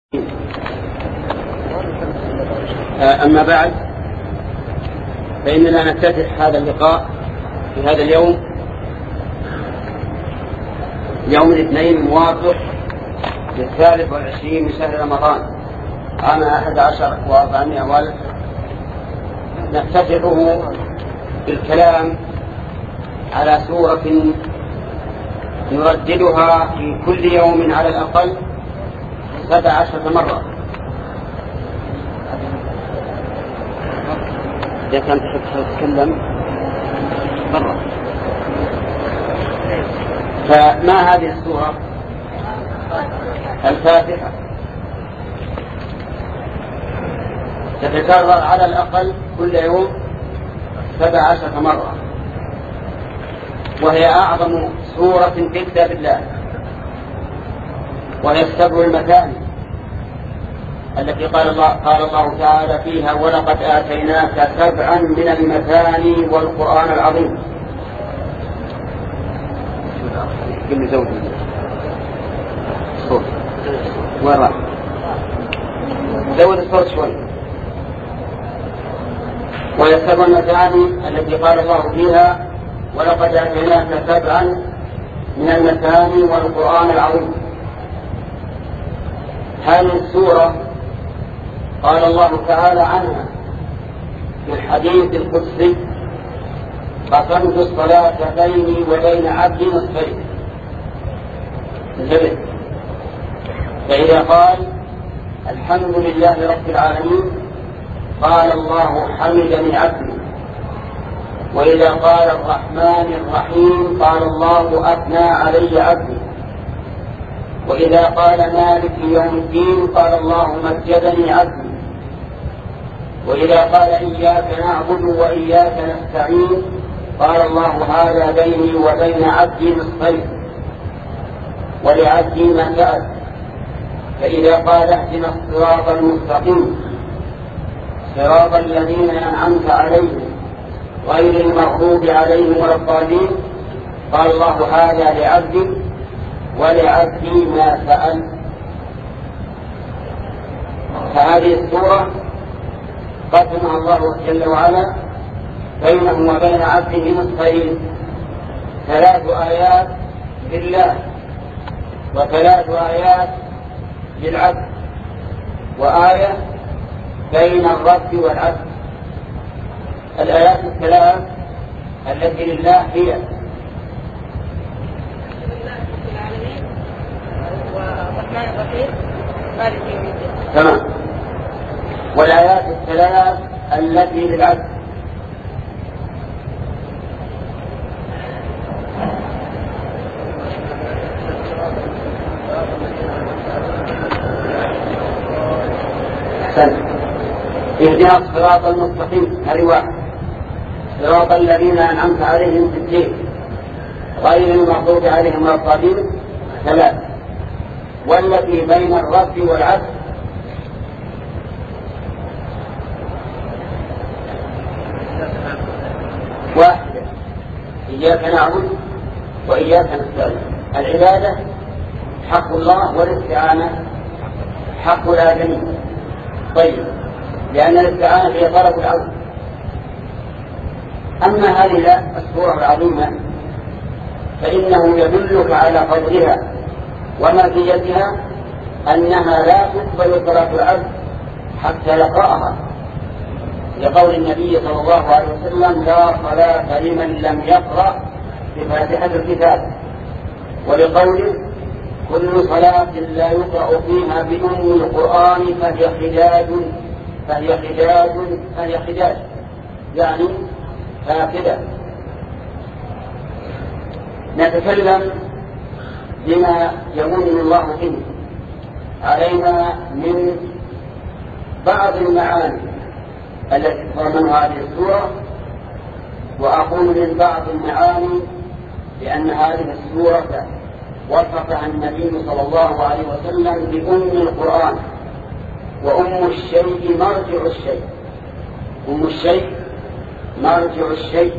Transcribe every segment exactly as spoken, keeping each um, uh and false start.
أما بعد، فإننا نفتتح هذا اللقاء في هذا اليوم يوم الاثنين الموافق للثالث والعشرين من شهر رمضان عام أحد عشر وأربعمائة والف. نفتتحه بالكلام على سورة نرددها في كل يوم على الأقل سبع عشرة مرة. إذا كانت تحب تتكلم برا. فما هذه السورة؟ الفاتحة. تتكرر على الأقل كل يوم سبع عشرة مرة، وهي أعظم سورة في كتاب الله، وهي السبع المثاني التي قال الله, قال الله تعالى فيها: ولقد آتيناك سبعا من المثاني والقرآن العظيم. كل زوج صوت وراء زود الصوت شوي. وهي السبع المثاني التي قال الله فيها: ولقد آتيناك سبعا من المثاني والقرآن العظيم. هذه السورة قال الله تعالى عنها في الحديث القدسي: قسمت الصلاة بيني وبين عبدي نصفين. انتبه، فإذا قال الحمد لله رب العالمين قال الله حمدني عبدي، وإذا قال الرحمن الرحيم قال الله أثنى علي عبدي، وإذا قال مالك يوم الدين قال الله مجدني عبدي، وإذا قال إياك نعبد وإياك نستعين قال الله هذا بيني وبين عبدي نصفين ولعبدي ما سأل. فإذا قال اهدنا الصراط المستقيم صراط الذين أنعمت عليهم غير المغضوب عليهم ولا الضالين قال الله هذا لعبدي ولعبدي ما سأل. فهذه السورة قسمها الله جل وعلا بينه وبين عبده نصفين: ثلاث آيات لله وثلاث آيات للعبد، وآية بين الرب والعبد. الآيات الثلاث التي لله هي والرحمن الرحيم مالك يوم الدين. تمام. والآيات الثلاث التي للعبد اهدنا الصراط المستقيم، هذه واحد. صراط الذين أنعمت عليهم في الدين غير المغضوب عليهم ولا الضالين، ثلاث. والتي بين الرب والعبد واحدة: إياك نعبد وإياك نستعين. العبادة حق الله والاستعانة حق الآدمي. طيب، لأن الاستعانة هي طلب العون. أما هذه السورة العظيمة فإنه يدلك على فضلها ومزيتها، أنها لا تقبل صلاة العبد حتى يقرأها، لقول النبي صلى الله عليه وسلم: لا صلاة لمن لم يقرأ بفاتحة الكتاب، ولقوله: كل صلاة لا يقرأ فيها بأم القرآن فهي خداج فهي خداج فهي خداج يعني فاقدة. نتكلم بما يمن الله به علينا من بعض المعاني التي تضمنها هذه السورة، وأقول من بعض المعاني لأن هذه السورة وصفها النبي صلى الله عليه وسلم بأم القرآن، وأم الشيء مرجع الشيء. أم الشيء مرجع الشيء.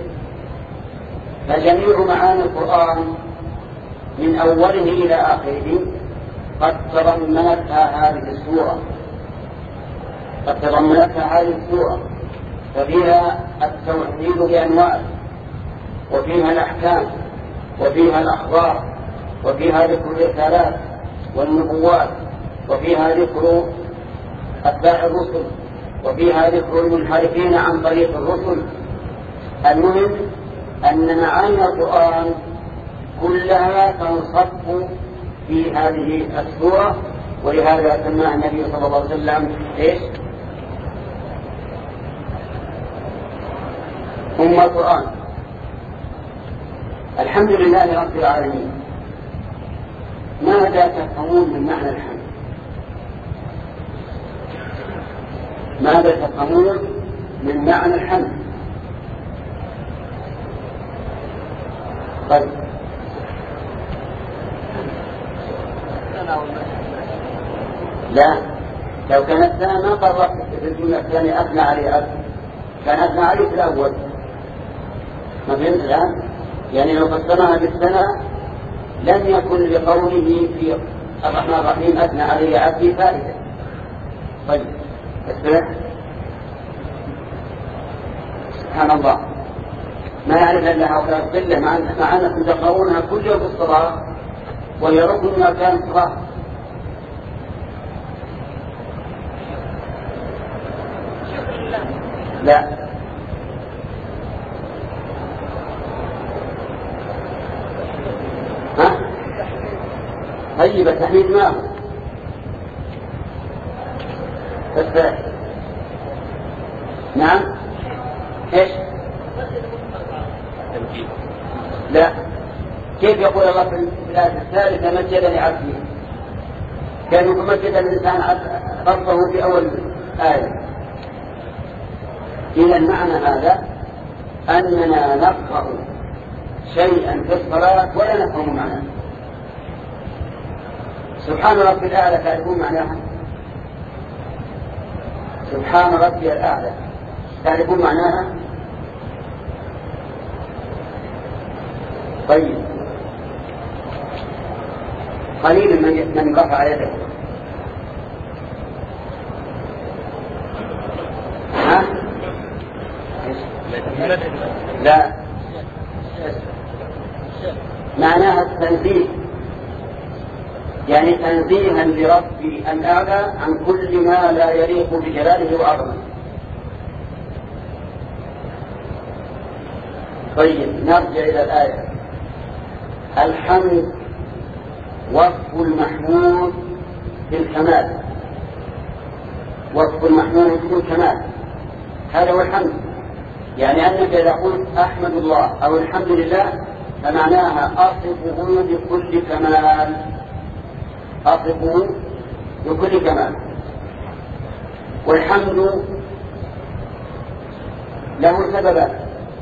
فجميع معاني القرآن من أوله إلى آخره قد تضمنتها هذه السورة قد تضمنتها هذه السورة ففيها التوحيد بأنواعه، وفيها الأحكام، وفيها الأخبار، وفيها ذكر الرسالات والنبوات، وفيها ذكر أتباع الرسل، وفيها ذكر المنحرفين عن طريق الرسل. المهم أن معاني القرآن كلها تنصب في هذه السورة، ولهذا سماها النبي صلى الله عليه وسلم إيش؟ أم القرآن. الحمد لله رب العالمين. ماذا تفهمون من معنى الحمد؟ ماذا تفهمون من معنى الحمد؟ طيب لا، لو كانت ثانية ما قررت في الجملة الثانية أثنى عليه عبد، كان أثنى عليه في الأول. ما فهمت الآن؟ يعني لو قسمها بالسنة لم يكن لقوله في الرحمن الرحيم أثنى عليه عبدي فائدة. طيب اسمع، سبحان الله، ما يعرف إلا هؤلاء القلة مع أنكم تقرؤونها كل يوم في الصلاة وهي ركن ما كان الصلاة. لا ها؟ طيب التحميد ما هو؟ بس نعم ايش؟ لا، كيف يقول الله في الآية الثالثة مجد لعبده؟ كان يقول مجد الإنسان ربه في أول آية. إذا المعنى هذا أننا نقرأ شيئا في الصلاة ولا نفهم معناه. سبحان ربي الأعلى تعرفون معناها؟ سبحان ربي الأعلى تعرفون معناها؟ طيب قليل من من رفع يده. ها؟ لا، معناها التنزيه، يعني تنزيها لربي الأعلى عن كل ما لا يليق بجلاله وعظمته. طيب نرجع إلى الآية. الحمد وصف المحمود بالكمال، وصف المحمود بالكمال، هذا هو الحمد. يعني أنك إذا قلت أحمد الله أو الحمد لله فمعناها أصفه بكل كمال، أصفه بكل كمال. والحمد له سببان.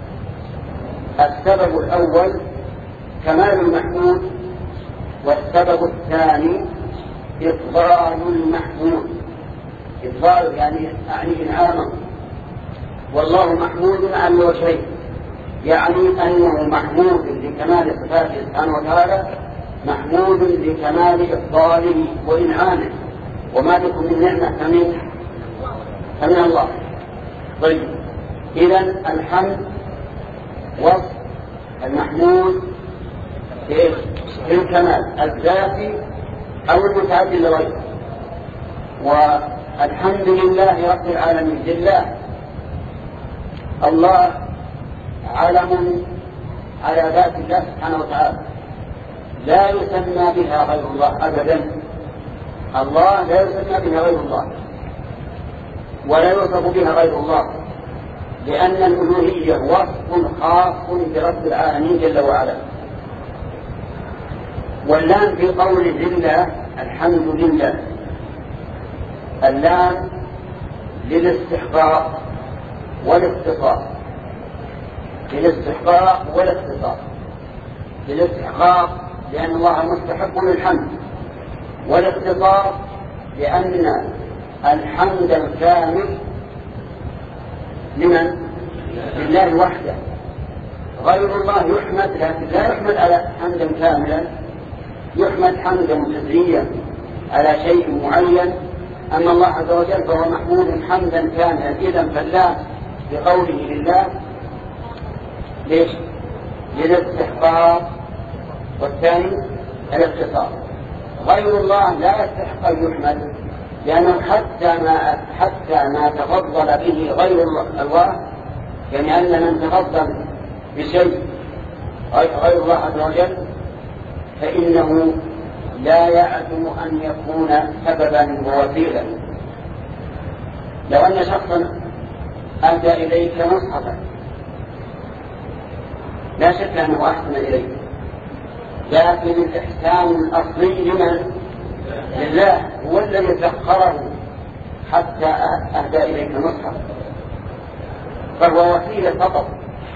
السبب الأول كمال المحمود، والسبب الثاني إفضال المحمود. إفضال يعني أعني إنعامه، والله محمود عن وجهين، يعني أنه محمود لكمال صفاته سبحانه وتعالى، محمود لكمال إفضاله وإنعامه، وما بكم من نعمة فمن فمن الله. طيب إذن الحمد وصف المحمود في الكمال الذاتي أو المتعدي لغيره. والحمد لله رب العالمين، لله الله علم على ذات الله سبحانه وتعالى، لا يسمى بها غير الله أبدا. الله لا يسمى بها غير الله ولا يوصف بها غير الله، لأن الألوهية وصف خاص برب العالمين جل وعلا. واللام في قول لله الحمد لله، اللام للاستحقاق والاختصاص، للاستحقاق والاختصاص. للاستحقاق لأن الله مستحق للحمد، والاختصاص لأن الحمد الكامل لمن؟ لله وحده. غير الله يحمد لكن لا يحمد على حمدا كاملا، يحمد حمدا جزئيا على شيء معين. أما الله عز وجل فهو محمود حمدا كان إذا فالله بقوله لله ليش؟ للاستحقاق، والثاني الاختصاص. غير الله لا يستحق أن يحمد، لأنه حتى ما حتى ما تفضل به غير الله، يعني أن من تفضل بشيء غير الله عز وجل فإنه لا يعدم أن يكون سببا ووسيلا. لو أن شخصا أهدى إليك مصحفا لا شك أنه أحسن إليك، لكن الإحسان الأصلي لمن؟ لله، هو الذي سخره حتى أهدى إليك مصحف، فهو وسيلة فقط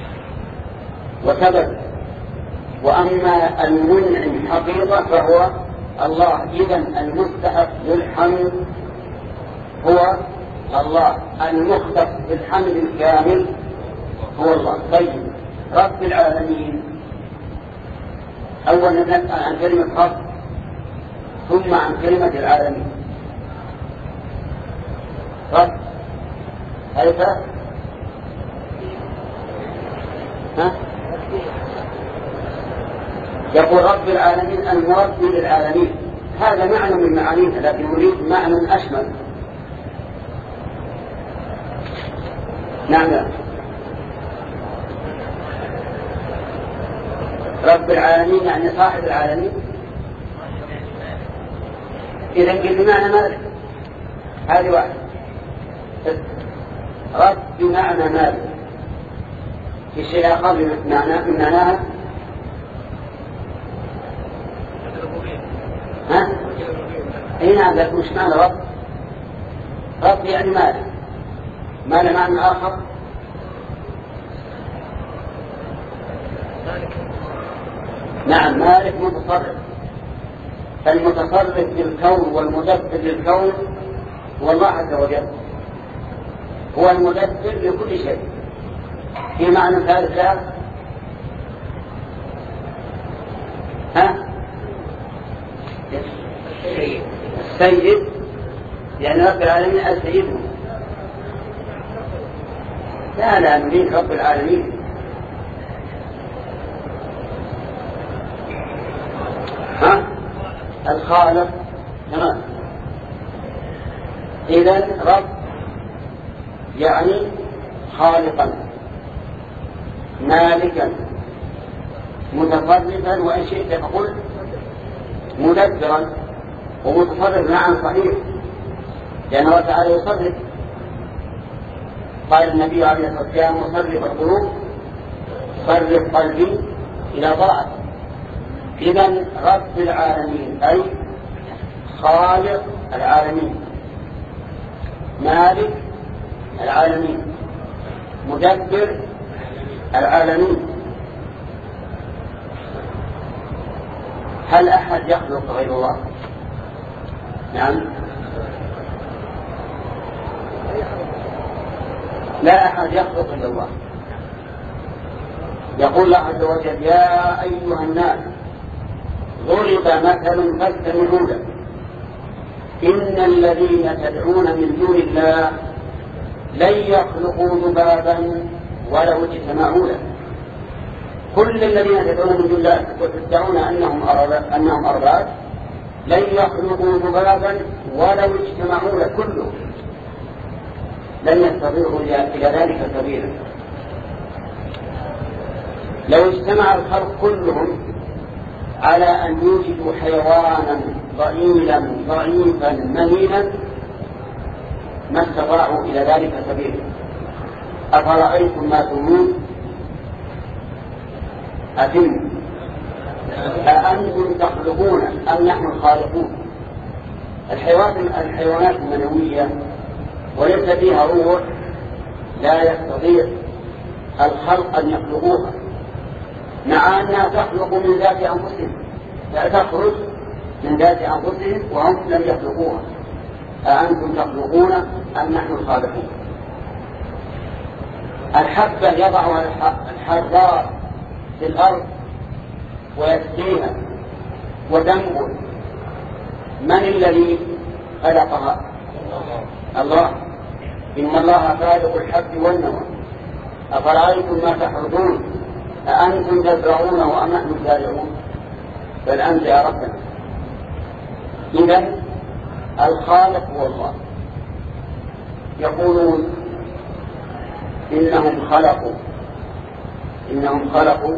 وسبب. وأما المنعم حقيقة فهو الله. إذن المستحق للحمد هو الله، المختص بالحمد الكامل هو الله. طيب، رب العالمين أولا نسأل عن كلمة رب ثم عن كلمة العالمين. رب هل فرق؟ ها؟ يقول رب العالمين المربي للعالمين، هذا معنى من معانيها، لكن يريد معنى أشمل. نعم، رب العالمين يعني صاحب العالمين. إذا قل بمعنى مالك، هذه واحد. رب بمعنى مالك، في شيء آخر بمعنى معناها ها؟ أي نعم، لكن مش معنى رب. رب يعني مالك، مال معنى آخر. نعم، مالك متصرف، فالمتصرف للكون والمدبر للكون هو الله عز وجل، هو المدبر لكل شيء. في معنى ثالث لا ها؟ السيد، يعني رب العالمين السيد. لا لا نريد رب العالمين. ها؟ الخالق. تمام. إذن رب يعني خالقا مالكا متصرفا، وإن شئت فقل مدبرا ومتصرف. نعم صحيح، لأنه تعالى يصرف. قال النبي عليه الصلاة والسلام مصرف القلوب صرف قلبي إلى طاعته. إذن رب العالمين أي خالق العالمين، مالك العالمين، مدبر العالمين. هل أحد يخلق غير الله؟ نعم، لا أحد يخلق إلا الله. يقول الله عز وجل يا أيها الناس ضرب مثل فاستمعوا له إن الذين تدعون من دون الله لن يخلقوا ذبابا ولو اجتمعوا له. كل الذين تدعون من دون الله وتدعون أنهم أنهم أرباب لن يخلقوا ذبابا ولو اجتمعوا له كله، لن يستطيعوا إلى ذلك سبيلا. لو اجتمع الخلق كلهم على أن يوجدوا حيوانا ضئيلا ضعيفا مهينا ما استطاعوا إلى ذلك سبيلا. أفرأيتم ما تمنون أتم أأنتم تخلقون أم نحن الخالقون؟ الحيوانات المنوية وليس فيها روح لا يستطيع الخلق أن يخلقوها، مع أنها تخلق من ذات أنفسهم، لا تخرج من ذات أنفسهم وهم لم يخلقوها. أأنتم تخلقون أم نحن الخالقون؟ الحبة يضعها الحراء في الأرض ويسقيها وتنبت من الذي خلقها؟ الله. إن الله خالق الحب والنوى. أفرأيتم ما تحرثون أأنتم تزرعونه أم نحن الزارعون بل أنت يا ربنا. إذن الخالق هو الله. يقولون إنهم خلقوا إنهم خلقوا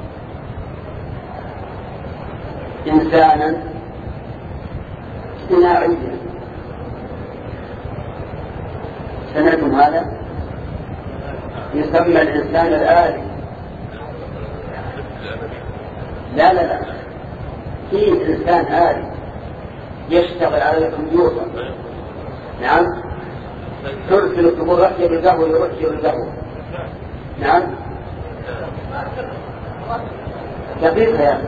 إنسانا صناعيا. سمعتم هذا؟ يسمى الإنسان الآلي. لا لا لا في إنسان آلي يشتغل على الكمبيوتر. نعم. ترسل تقول رأي بالقهوة يرسل بالقهوة. نعم. دقيقة يا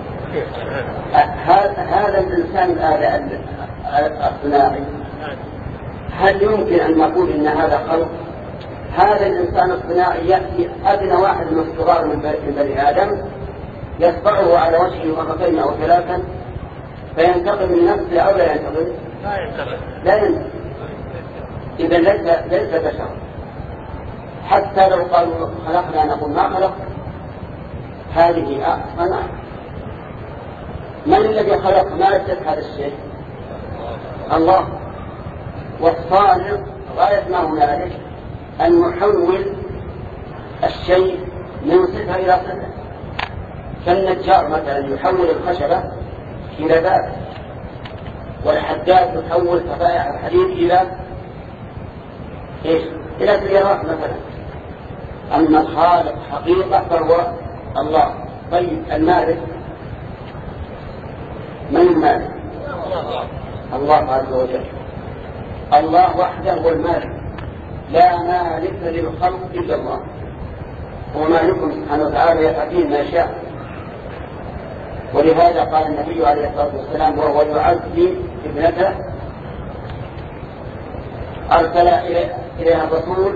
هذا الإنسان الآلي الصناعي هل يمكن أن نقول إن هذا خلق؟ هذا الإنسان الصناعي يأتي أدنى واحد من الصغار من بني آدم يصبعه على وجهه مرتين أو ثلاثا فينتقل من نفسه أو لا ينتقل؟ لا ينتقل. لا ينتقل. إذا ليس ليس بشر. حتى لو قالوا خلقنا نقول ما خلق. هذه صنع. من الذي خلق مادة هذا الشيء؟ الله. والصانع غاية ما هنالك أن يحول الشيء من صفة إلى صفة. كالنجار مثلا يحول الخشبة إلى باب، والحداد يحول صفائح الحديد إلى إيش؟ إلى سيارات مثلا. أما الخالق حقيقة فهو الله. طيب المالك من المالك؟ الله عز وجل. الله وحده هو المالك، لا مالك للخلق إلا الله. هو مالكم سبحانه وتعالى يفعل ما يشاء. ولهذا قال النبي عليه الصلاة والسلام وهو يعزي ابنته أرسل إليها الرسول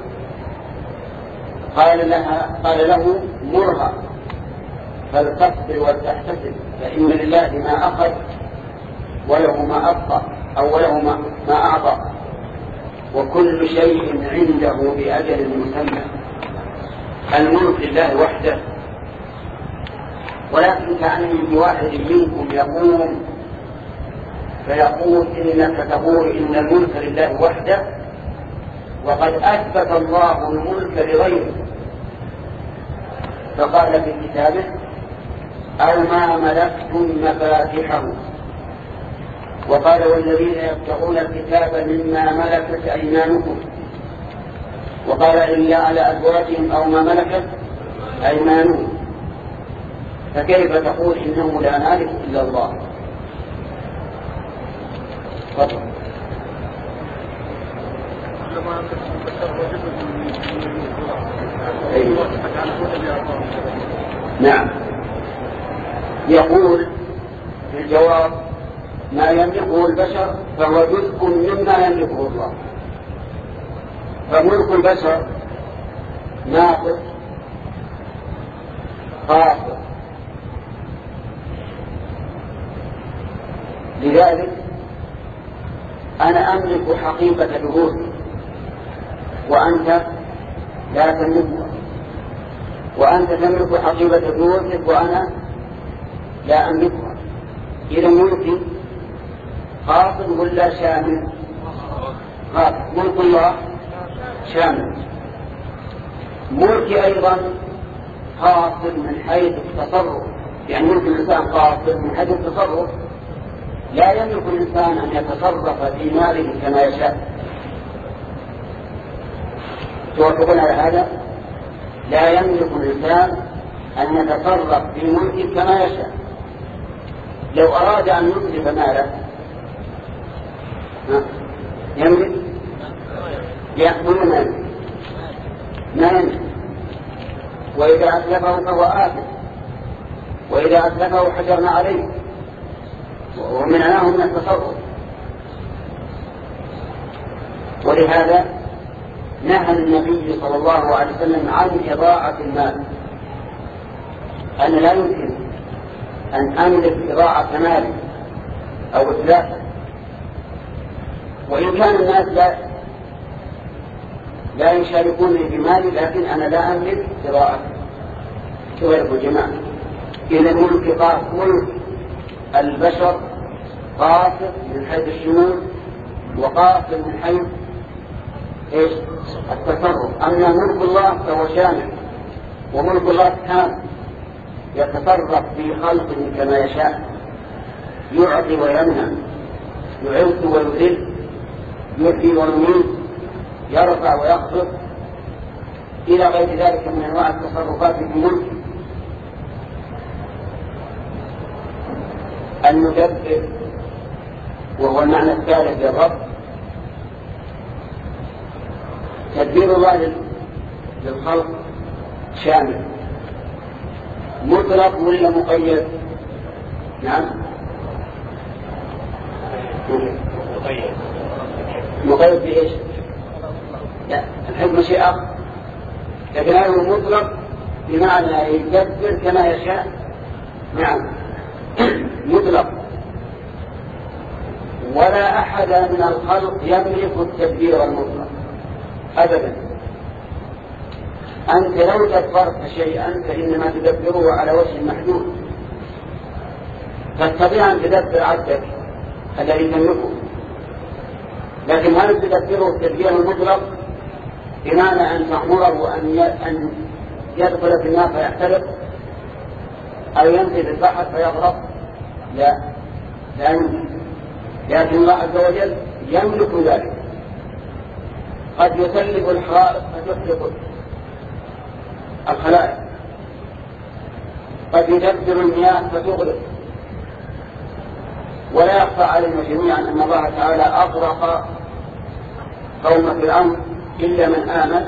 قال لها قال له مرها فلتصبر ولتحتسب فإن لله ما أخذ وله ما أبقى أو وله ما, ما أعطى وكل شيء عنده بأجل مسمى. الملك لله وحده. ولكن كأن من واحد منكم يقوم فيقول إنك تقول إن الملك لله وحده وقد أثبت الله الملك لغيره. فقال في كتابه أو ما ملكتم مفاتحه. وقال والذين يبتغون الكتاب مما ملكت أيمانكم. وقال إلا على أزواجهم أو ما ملكت أيمانهم. فكيف تقول إنه لا مالك إلا الله؟ فضل. نعم. يقول في الجواب ما يملكه البشر فهو جزء مما يملكه الله. فملك البشر ناقص خاص. لذلك أنا أملك حقيقة جهودي وأنت لا تملكها، وأنت تملك حقيقة جهودك وأنا لا أملكها. إذا ملكي خاص ولا شامل؟ خاص. ملك الله شامل. ملكي أيضا خاص من حيث التصرف، يعني ملك الإنسان خاص من حيث التصرف. لا يملك الإنسان أن يتصرف في ماله كما يشاء. توافقون على هذا؟ لا يملك الإنسان أن يتصرف في ملكه كما يشاء. لو أراد أن يتلف ماله يملك؟ يأكل ماله ما يملك. وإذا أتلفه فهو آثم، وإذا أتلفه حجرنا عليه ومنعناه من التصرف. ولهذا نهى النبي صلى الله عليه وسلم عن إضاعة المال. أنا لا يمكن أن أملك إضاعة مالي أو الثلاثة. وإن كان الناس لا لا يشاركونني بمالي لكن أنا لا أملك قراءة شوية الجماعة. إذا ملك ملك البشر قاصر من حيث الشمول وقاصر من حيث إيش؟ التصرف. أما ملك الله فهو شامل، وملك الله تام يتصرف في خلقه كما يشاء، يعطي ويمنع، يعز ويذل، يحيي ويميت، يرفع ويخفض إلى غير ذلك من أنواع التصرفات في ملكه. المدبر وهو المعنى الثالث للرب، تدبير الله للخلق شامل مطلق ولا مقيد؟ نعم مقيد. مقيد بإيش؟ لا، الحكم شيء آخر، لكن هذا مطلق بمعنى يدبر كما يشاء. نعم مطلق، ولا أحد من الخلق يملك التدبير المطلق أبدا. أنت لو دبرت شيئا فإنما تدبره على وجه محدود، تستطيع أن تدبر عبدك الذي تملكه، لكن هل تدبره التدبير المطلق بمعنى أن تأمره أن يدخل في النار فيحترق أو ينزل في البحر فيغرق؟ لا، لا يمكن. لكن الله عز وجل يملك ذلك. قد يسلب الحرائق فتحرق الخلائق، قد يدبر المياه فتغرق. ولا يخفى علينا جميعا أن الله تعالى أغرق قوم فرعون إلا من آمن،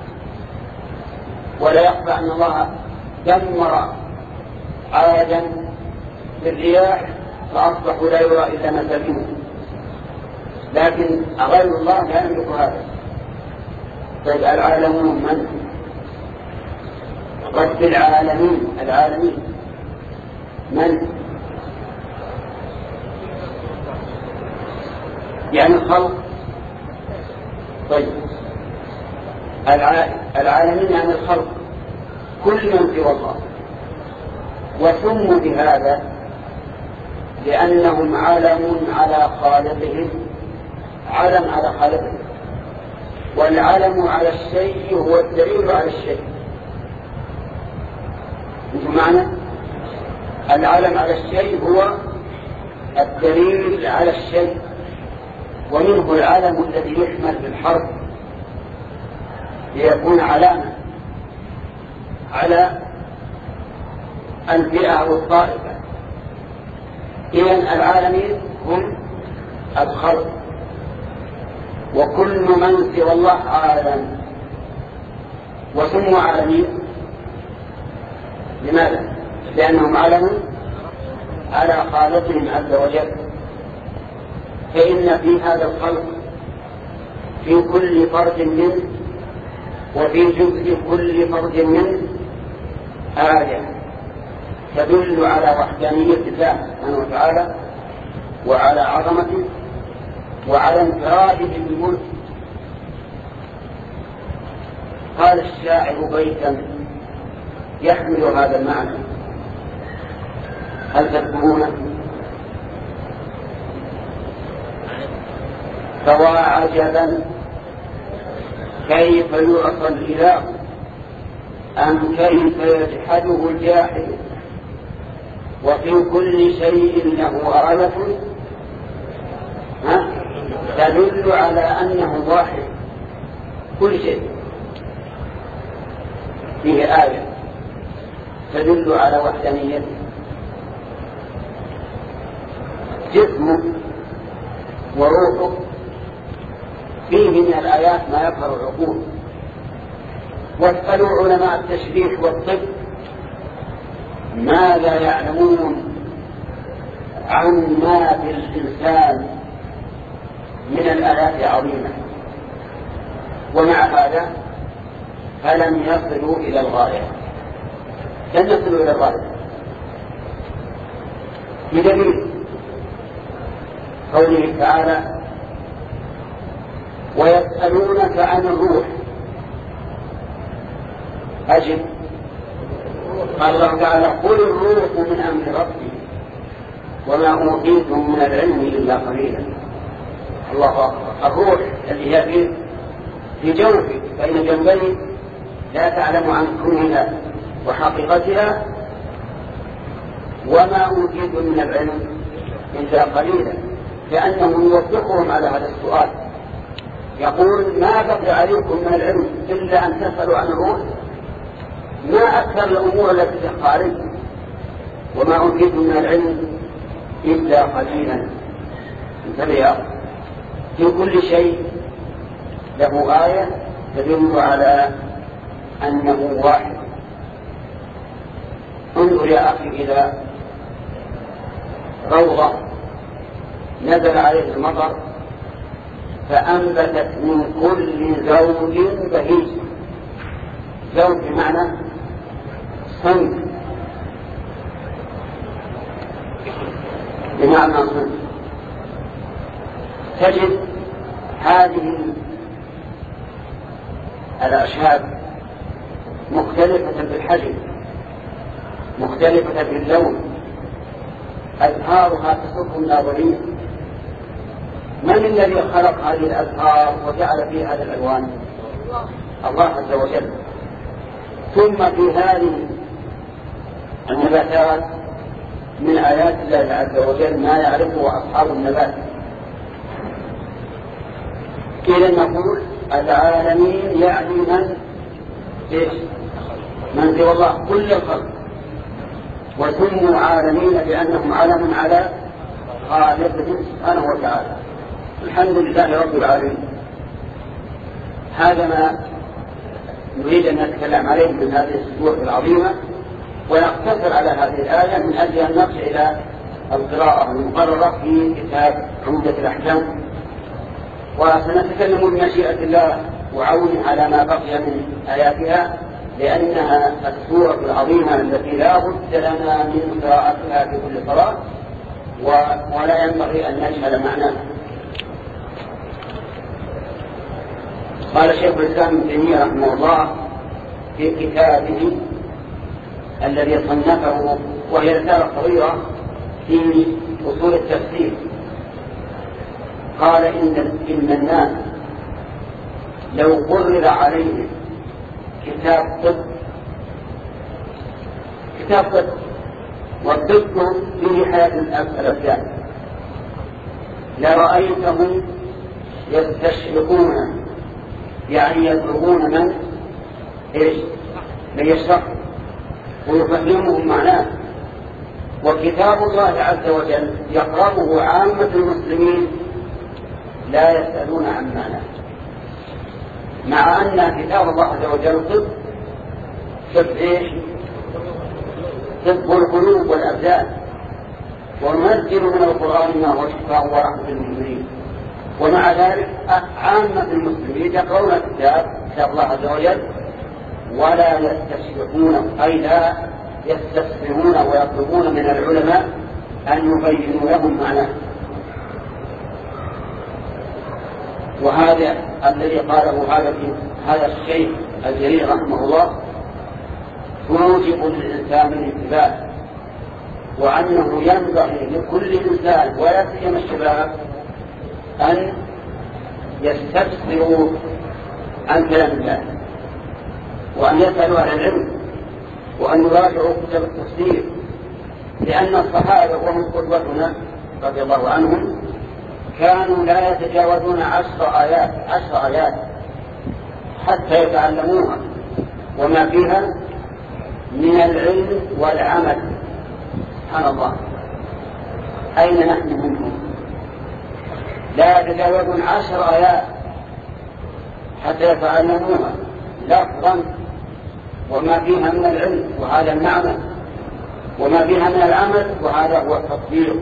ولا يخفى أن الله دمر عادا بالرياح فأصبحوا لا يرى إلا مساكنهم، لكن غير الله لا يملك هذا. طيب العالمون من؟ رب العالمين، العالمين من؟ يعني الخلق. طيب العالمين يعني الخلق كل من سوى الله، وسموا بهذا لأنهم علم على خالقهم، علم على خالقهم، والعلم على الشيء هو الدليل على الشيء. مثل معنى العلم على الشيء هو الدليل على الشيء، ومنه العلم الذي يحمل بالحرف ليكون علامة على الفئة أو الطائفة. إذن العالمين هم الخلق، وكل من سوى الله عالم. وسموا عالمين لماذا؟ لأنهم علموا على خالقهم عز وجل. فإن في هذا الخلق في كل فرد منه وفي جزء كل فرد منه آية تدل على وحدانية الله سبحانه وتعالى وعلى عظمته وعلى انفراده بالملك. قال الشاعر بيتا يحمل هذا المعنى، هل تذكرونه؟ فوا عجبا كيف يعصى الإله أم كيف يجحده الجاحد، وفي كل شيء له آية تدل على أنه واحد. كل شيء فيه آية تدل على وحدانيته. جسمه وروحه فيه من الآيات ما يظهر العقول. واسألوا علماء التشريح والطب ماذا يعلمون عما في الإنسان من الآيات عظيمة، ومع هذا فلم يصلوا إلى الغاية، لم يصلوا إلى الغاية بدليل قوله تعالى ويسألونك عن الروح أجب قال الله تعالى قل الروح من أمر ربي وما أوتيتم من العلم إلا قليلا. الله أكبر. الروح التي هي في جوفك بين جنبين لا تعلم عن كونها وحقيقتها وما أوتيتم من العلم إلا قليلا، كأنه يوفقهم على هذا السؤال يقول ما بقي عليكم من العلم إلا أن تسألوا عن الروح، ما أكثر الأمور التي تخفى عليكم وما أوتيتم من العلم إلا قليلا. انتبه في كل شيء له آية تدل على أنه واحد. انظر يا أخي إلى روضة نزل عليه المطر فأنبتت من كل زوج بهيج. زوج بمعنى صنف، بمعنى صنف. تجد هذه الأشهاد مختلفة بالحجم مختلفة باللون، أزهارها تسر الناظرين. من الذي خلق هذه الأزهار وجعل فيها هذه الألوان؟ الله عز وجل. ثم في هذه النباتات من آيات الله عز وجل ما يعرفه أصحاب النبات. إذا نقول العالمين يعني من إيش؟ من سوى الله كل الخلق، وسموا عالمين لأنهم علم على خالقهم سبحانه وتعالى. الحمد لله رب العالمين. هذا ما نريد أن نتكلم عليه من هذه السورة العظيمة، ونقتصر على هذه الآية من أجل أن نرجع إلى القراءة المقررة في كتاب عمدة الأحكام. وسنتكلم بمشيئة الله وعونه على ما بقي من آياتها، لأنها السورة العظيمة التي لا بد لنا من قراءتها في كل صلاة، ولا ينبغي أن نجهل معناها. قال شيخ الإسلام ابن تيمية رحمه الله في كتابه الذي صنفه وهي رسالة صغيرة في أصول التفسير، قال إن إن الناس لو قرر عليهم كتاب طب كتاب طب والطب فيه حياة الأبدان لرأيتهم يستشرقون، يعني يطلبون من إيش؟ من يشرح ويفهمهم معناه. وكتاب الله عز وجل يقرأه عامة المسلمين لا يسألون عن معناه، مع أن كتاب الله عز وجل طب طب إيش؟ طب القلوب والأبدان، وننزل من القرآن ما هو شفاء ورحمة للمؤمنين. ومع ذلك عامة المسلمين يقرؤون كتاب كتاب الله عز وجل ولا يستشرقون، أي لا يستفسرون ويطلبون من العلماء أن يبينوا لهم معناه. وهذا الذي قاله هذا هذا الشيخ الجليل رحمه الله توجب للإنسان الانتباه، وأنه ينبغي لكل إنسان ولا سيما الشباب أن يستفسروا عن كلام الله، وأن يسألوا عن العلم، وأن يراجعوا كتب التفسير، لأن الصحابة وهم قدوتنا رضي الله عنهم كانوا لا يتجاوزون عشر آيات عشر آيات حتى يتعلموها وما فيها من العلم والعمل. سبحان الله، أين نحن منهم؟ لا يتجاوزون عشر آيات حتى يتعلموها لفظا وما فيها من العلم وهذا المعنى، وما فيها من العمل وهذا هو التطبيق.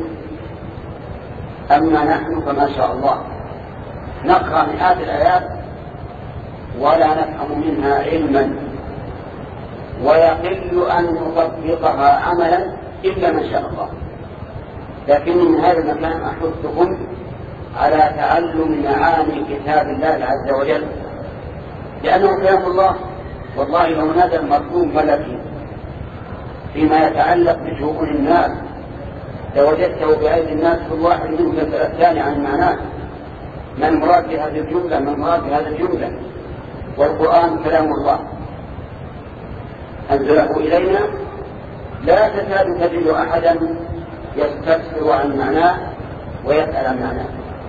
أما نحن فما شاء الله نقرأ مئات الآيات ولا نفهم منها علما، ويقل أن نطبقها عملا إلا ما شاء الله. لكني من هذا المكان أحثكم على تعلم معاني كتاب الله عز وجل، لأنه كلام الله. والله لو نزل مطلوب ملكي فيما يتعلق بشؤون الناس لوجدته بأيدي الناس كل واحد منهم يسأل الثاني عن معناه، ما المراد بهذه الجملة، ما المراد بهذه الجملة. والقرآن كلام الله أنزله إلينا، لا تكاد تجد أحدا يستفسر عن معناه ويسأل عن معناه.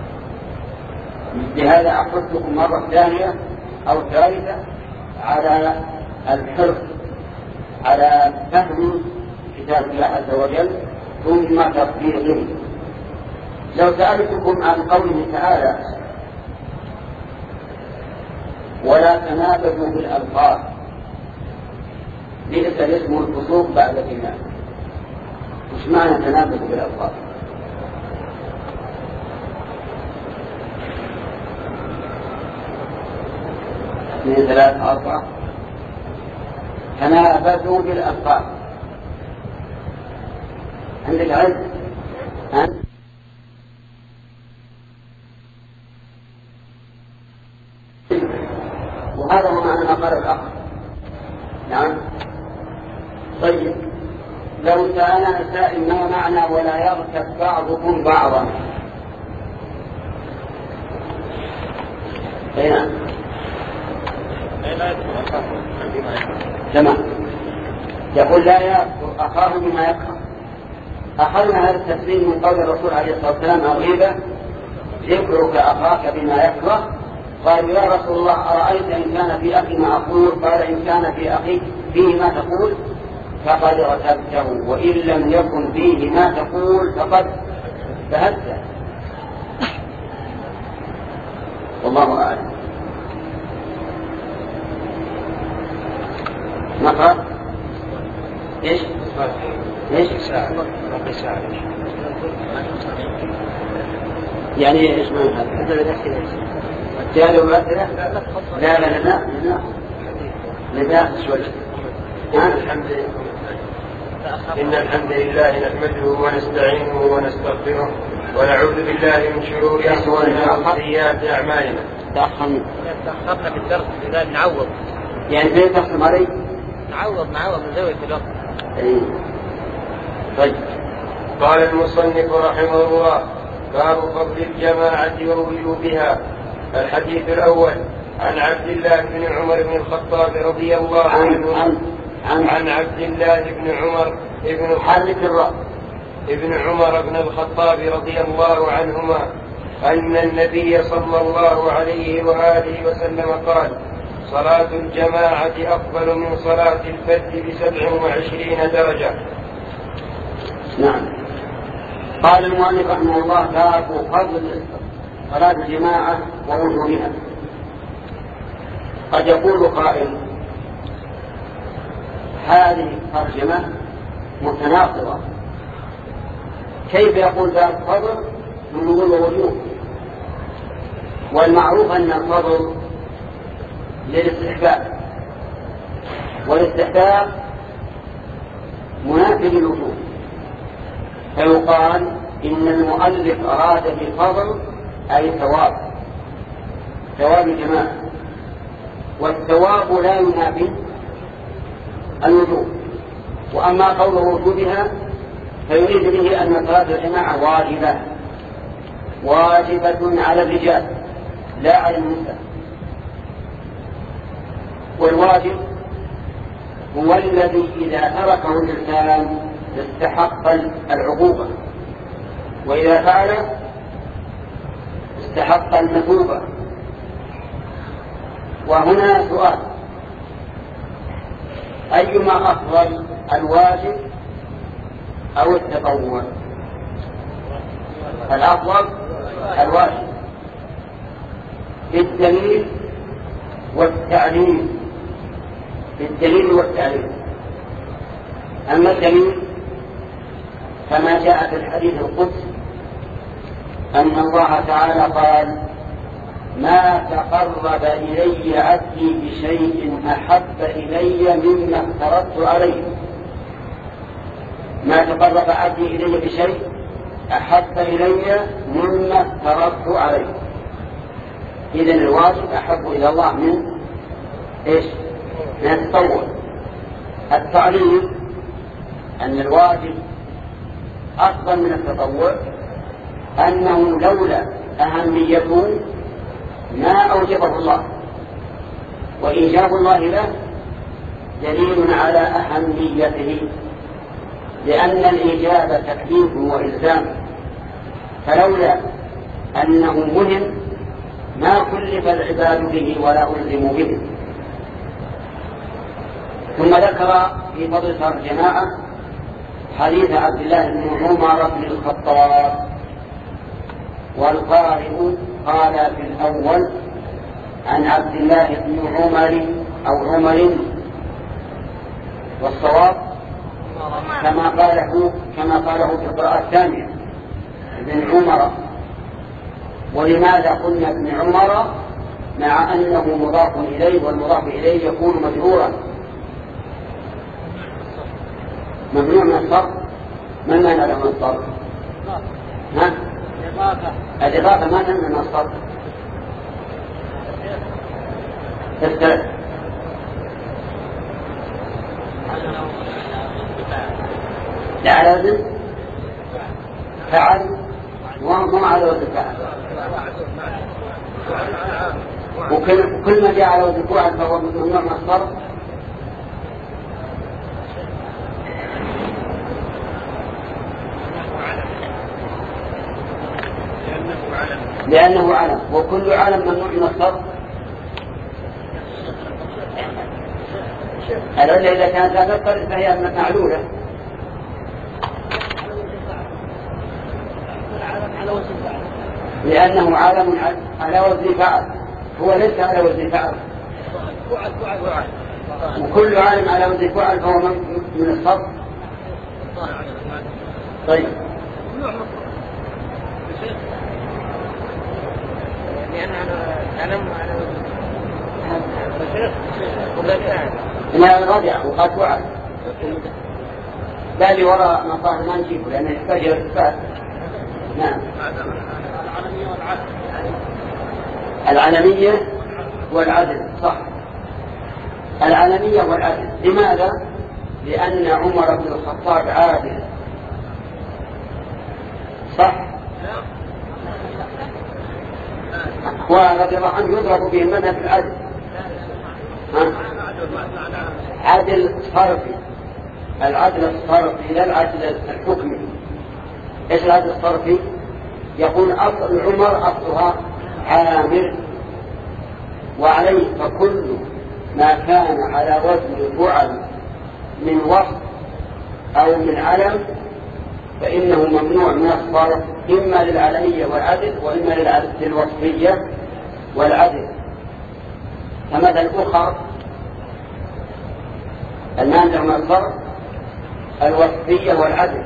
لهذا أحثكم مرة ثانية أو ثالثة على الحرص على فهم كتاب الله عز وجل ثم تطبيقه. لو سألتكم عن قوله تعالى ولا تنابذوا بالألقاب، ليس الاسم الفسوق بعد الإيمان، مش معنى تنابذوا بالألقاب؟ اثنين ثلاثة أربعة تنابذوا بالألقاب. عندك علم؟ ها؟ وهذا هو معنى ما قال الأخ. نعم. طيب لو سألنا سائل ما معنى ولا يغتب بعضكم بعضا؟ نعم. تمام. يقول لا يذكر أخاه بما يكره. أخذنا هذا التفسير من قول الرسول عليه الصلاة والسلام الغيبة ذكرك أخاك بما يكره. قال يا رسول الله أرأيت إن كان في أخي ما أقول؟ قال إن كان في أخيك فيه ما تقول فقد غتبته، وإن لم يكن فيه ما تقول فقد بهته. والله أعلم. نقرأ إيش؟ إيش؟ يعني إيش معنى هذا؟ جاء مؤثرة؟ لا لا لا لا لا شوي. الحمد إن الحمد لله نحمده ونستعينه ونستغفره ونعوذ بالله من شرور أنفسنا وسيئات أعمالنا. تأخرنا تأخرنا في الدرس إذا نعوض يعني فين تأخر علي؟ نعوض نعوض نزود في الوقت. أي طيب. قال المصنف رحمه الله باب فضل الجماعة ووجوبها. الحديث الأول عن عبد الله بن عمر بن الخطاب رضي الله عنه عن, عن, عن عبد الله بن عمر ابن حرك الرأس ابن عمر بن الخطاب رضي الله عنهما أن النبي صلى الله عليه وآله وسلم قال صلاة الجماعة أفضل من صلاة الفرد بسبع وعشرين درجة. نعم. قال المؤلف رحمه الله باب فضل صلاة الجماعة ووجوبها. قد يقول قائل هذه الترجمة متناقضة، كيف يقول باب فضل من يقول وجوب؟ والمعروف أن الفضل للاستحباب، والاستحباب منافي للوجوب، فيقال إن المؤلف أراد بالفضل أي ثواب ثواب الجماعة، والثواب لا ينافي الوجوب. وأما قوله وجوبها فيريد به أن صلاة الجماعة واجبة واجبة على الرجال لا على النساء. والواجب هو الذي إذا تركه الإنسان استحق العقوبة، وإذا فعل استحق المثوبة. وهنا سؤال: أيما أفضل، الواجب أو التطوع؟ الأفضل الواجب بالدليل والتعليم بالدليل والتعليم. أما الدليل كما جاء في الحديث القدسي أن الله تعالى قال: ما تقرب إلي عبدي بشيء أحب إلي مما افترضت عليه. ما تقرب عبدي إلي بشيء أحب إلي مما افترضت عليه. إذن الواجب أحب إلى الله من إيش؟ من التطوع. التعليل أن الواجب أفضل من التطوع أنه لولا أهميته ما أوجبه الله، وإيجاب الله له دليل على أهميته، لأن الإجابة تكليف وإلزام، فلولا أنه مهم ما كلف العباد به ولا ألزموا به. ثم ذكر في فضل صلاة الجماعة حديث عبد الله بن عمر بن الخطاب، والقارئ قال في الأول عن عبد الله بن عمر أو عمر، والصواب كما قاله كما قاله في القراءة الثانية ابن عمر. ولماذا قلنا ابن عمر مع أنه مضاف إليه، والمضاف إليه يكون مجرورا ممنوع من الصرف؟ ما معنى له من الصرف؟ ها؟ الإضافة ما تمنع من الصرف. تسترد لا على وزن فعل وما على وزن فعل، وكل كل ما جاء على وزن فعل فهو ممنوع من الصرف. لأنه علم، وكل علم ممنوع من الصرف. العلة إذا كانت لا تضطرد فهي معلولة. لأنه عالم على وزن فعل، هو ليس على وزن فعل، وكل عالم على وزن فعل فهو من الصرف. طيب لا الرجع وقد وعد بالي وراء مصاهر ما نجيبه لأنه يحتاج إثبات. نعم. العالمية والعدل صح، العالمية والعدل. لماذا؟ لأن عمر بن الخطاب عادل صح، ورضي الله عنه يضرب به المذهب العدل. عدل صرفي، العدل الصرفي لا العدل الحكمي. ايش العدل الصرفي؟ يقول أصل عمر أصلها عامر، وعليه فكل ما كان على وزن فعل من وصف أو من علم فإنه ممنوع من الصرف، إما للعلمية والعدل وإما للوصفية والعدل. فمثل أخر المانع من الصرف الوصفية والعدل.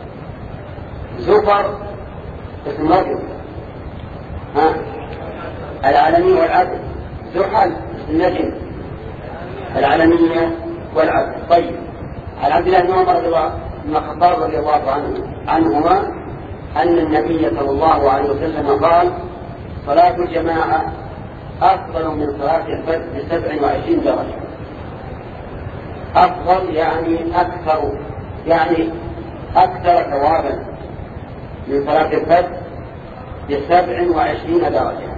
زفر اسم رجل، ها العالمية والعدل. زحل اسم نجم، العالمية والعدل. طيب عن عبد الله بن عمر بن الخطاب رضي الله عنه عنهما أن النبي صلى الله عليه وسلم قال: صلاة الجماعة أفضل من صلاة الفجر بسبع وعشرين درجة. أفضل يعني أكثر، يعني أكثر ثوابا من صلاة الفجر بسبع وعشرين درجة.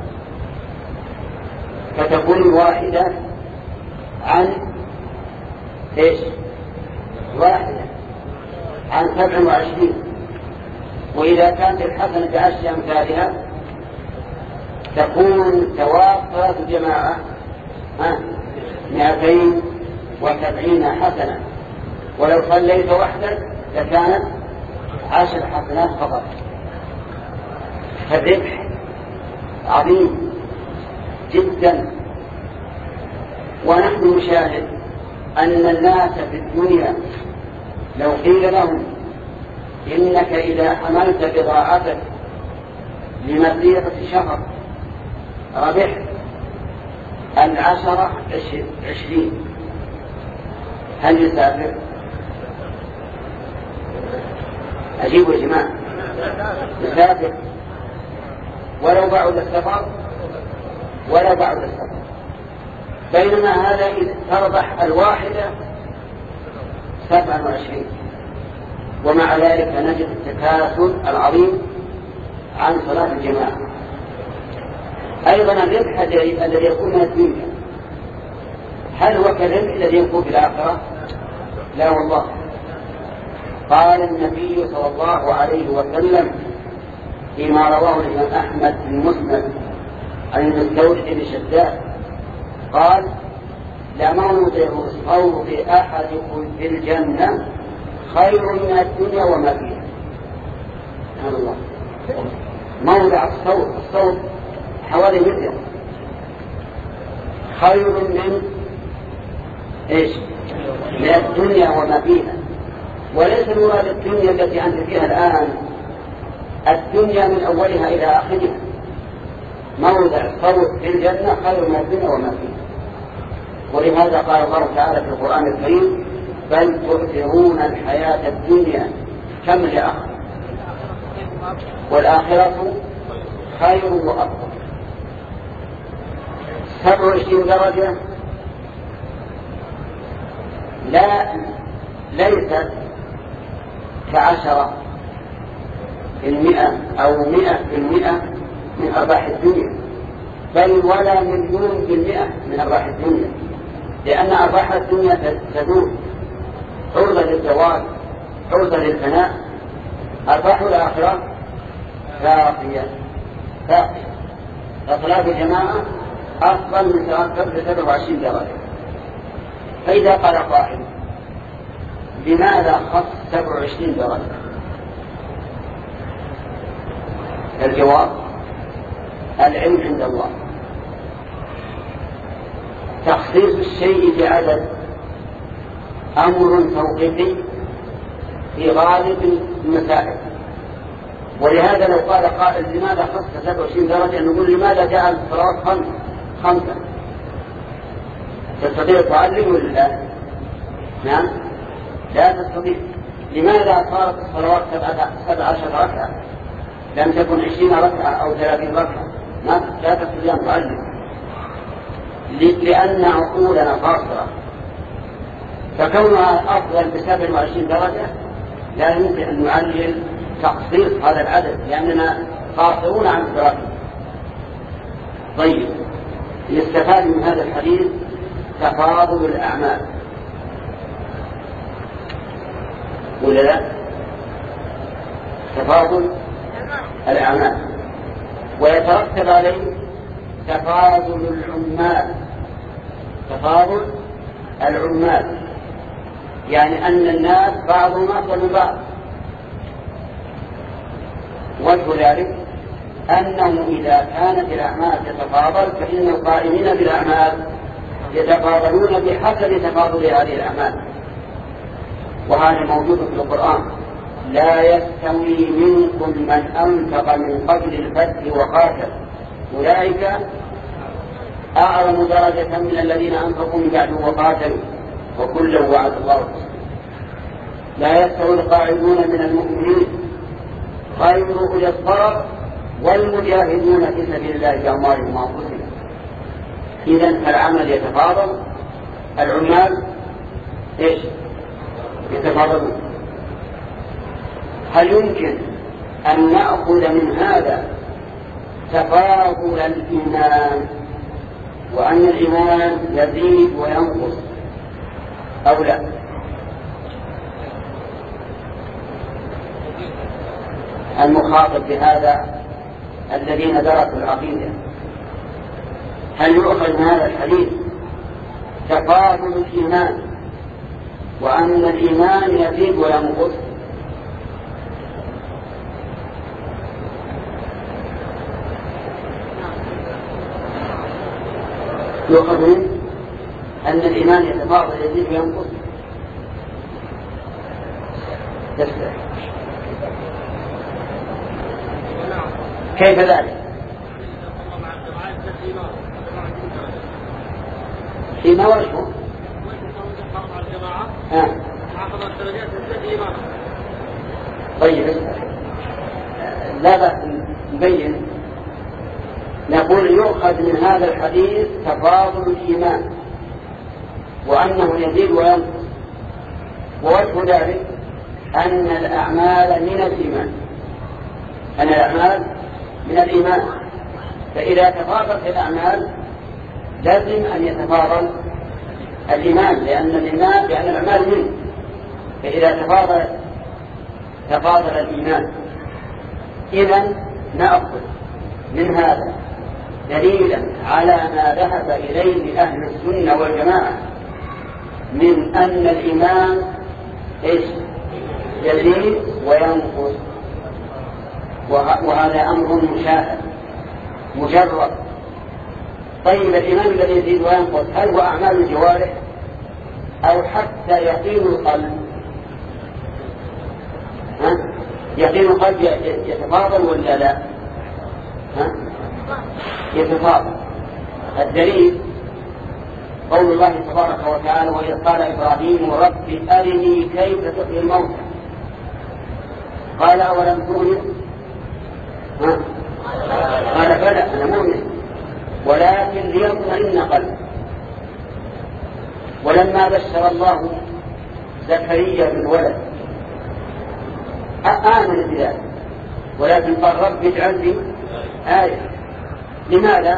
فتكون الواحدة عن إيش؟ واحدة عن سبع وعشرين. وإذا كانت الحسنة بعشر أمثالها تكون ثواب صلاة الجماعة مئتين وسبعين حسنة، ولو صليت وحدك لكانت عشر حسنات فقط. فالربح عظيم جدا. ونحن نشاهد أن الناس في الدنيا لو قيل لهم إنك إذا حملت بضاعتك لمسيرة شهر ربحت العشرة عشرين، هل يسافر؟ أجيبوا يا جماعة. مسافر ولو بعد السفر ولو بعد السفر، بينما هذا إذ تربح الواحدة سبعا وعشرين. ومع ذلك نجد التكاسل العظيم عن صلاة الجماعة. أيضا الربح الذي يكون من الدنيا هل هو كالربح الذي يكون في الآخرة؟ لا والله. قال النبي صلى الله عليه وسلم فيما رواه الإمام أحمد في المسند عن المستورد بن شداد قال: لموضع صوت أحدكم في الجنة خير من الدنيا وما فيها. سبحان الله. موضع الصوت الصوت حوالي متر خير من ايش؟ من الدنيا وما فيها. وليس المراد الدنيا التي أنت فيها الآن، الدنيا من أولها إلى آخرها. موضع الصوت في الجنة خير من الدنيا وما فيها. ولهذا قال الله تعالى في القرآن الكريم: بل تؤثرون الحياة الدنيا كم لآخر والآخرة خير وأفضل. سبع وعشرين درجة لا ليست كعشرة في المئة أو مئة في المئة من أرباح الدنيا، بل ولا مليون في المئة من أرباح الدنيا، لأن أرباح الدنيا تدور عرضة للزوال عرضة للفناء. أرباح الآخرة باقية باقية. فصلاة الجماعة أفضل من صلاة سبع وعشرين درجة. فإذا قال قائل: لماذا خص سبع وعشرين درجة؟ الجواب: العلم عند الله. تخصيص الشيء بعدد أمر توقيفي في غالب المسائل. ولهذا لو قال قائل: لماذا خص سبع وعشرين درجة؟ نقول: لماذا جعل الصلوات خمسة خمسة؟ تستطيع تعلم ولا لا؟ نعم لا تستطيع. لماذا صارت الصلوات سبع عشر ركعة لم تكن عشرين ركعة أو ثلاثين ركعة؟ لا تستطيع أن تعلم، لأن عقولنا قاصرة. فكونها أفضل بسبع وعشرين درجة لا يمكن أن نعلل تخصيص هذا العدد، لأننا قاصرون عن الدرجة. طيب، يستفاد من هذا الحديث تفاضل الأعمال ولا لا؟ تفاضل الأعمال، ويترتب عليه تفاضل العمال. تفاضل العمال يعني أن الناس بعضهم أفضل من بعض. وجه ذلك أنه إذا كانت الأعمال تتفاضل فإن القائمين بالأعمال يتفاضلون بحسب تفاضل هذه الأعمال. وهذا موجود في القرآن: لا يستوي منكم من أنفق من قبل الفتح وقاتل أولئك أعظم درجة من الذين أنفقوا من بعد وقاتلوا وكلا وعد الله الحسنى. لا يستوي القاعدون من المؤمنين غير أولي الضرر والمجاهدون في سبيل الله بأموالهم وأنفسهم. إذن فالعمل يتفاضل، العمال إيش؟ يتفاضلون. هل يمكن أن نأخذ من هذا تفاضل الإيمان وأن الإيمان يزيد وينقص أو لا؟ المخاطب بهذا الذين درسوا العقيدة، هل يؤخذ من هذا الحديث تفاضل الإيمان وأن الإيمان يزيد وينقص؟ يؤخذ من أن الإيمان يتفاضل يزيد وينقص؟ يستطيع. كيف ذلك؟ فيما وجهه طيب. لا بأس نبين، نقول يؤخذ من هذا الحديث تفاضل الإيمان وأنه يزيد وينقص، ووجه ذلك أن الأعمال من الإيمان، أن الأعمال من الإيمان، فإذا تفاضلت الأعمال لازم أن يتفاضل الإيمان، لأن الإيمان لأن الأعمال منه، فإذا تفاضل تفاضل الإيمان. إذن نأخذ من هذا دليلا على ما ذهب إليه أهل السنة والجماعة من أن الإيمان إيش يزيد وينقص، وهذا أمر مشاهد مجرد. طيب الإيمان الذي يزيد وينقص هل هو أعمال الجوارح أو حتى يقين القلب؟ ها؟ يقين القلب يتفاضل ولا لا؟ ها؟ يتفاضل. الدليل قول الله تبارك وتعالى: وإذ قال إبراهيم رب أرني كيف تحيي الموتى قال أولم تؤمن؟ قال بلى أنا مؤمن ولكن ليطمئن قلبي. ولما بشر الله زكريا بالولد آمن بذلك، ولكن قال رب اجعل لي آية. لماذا؟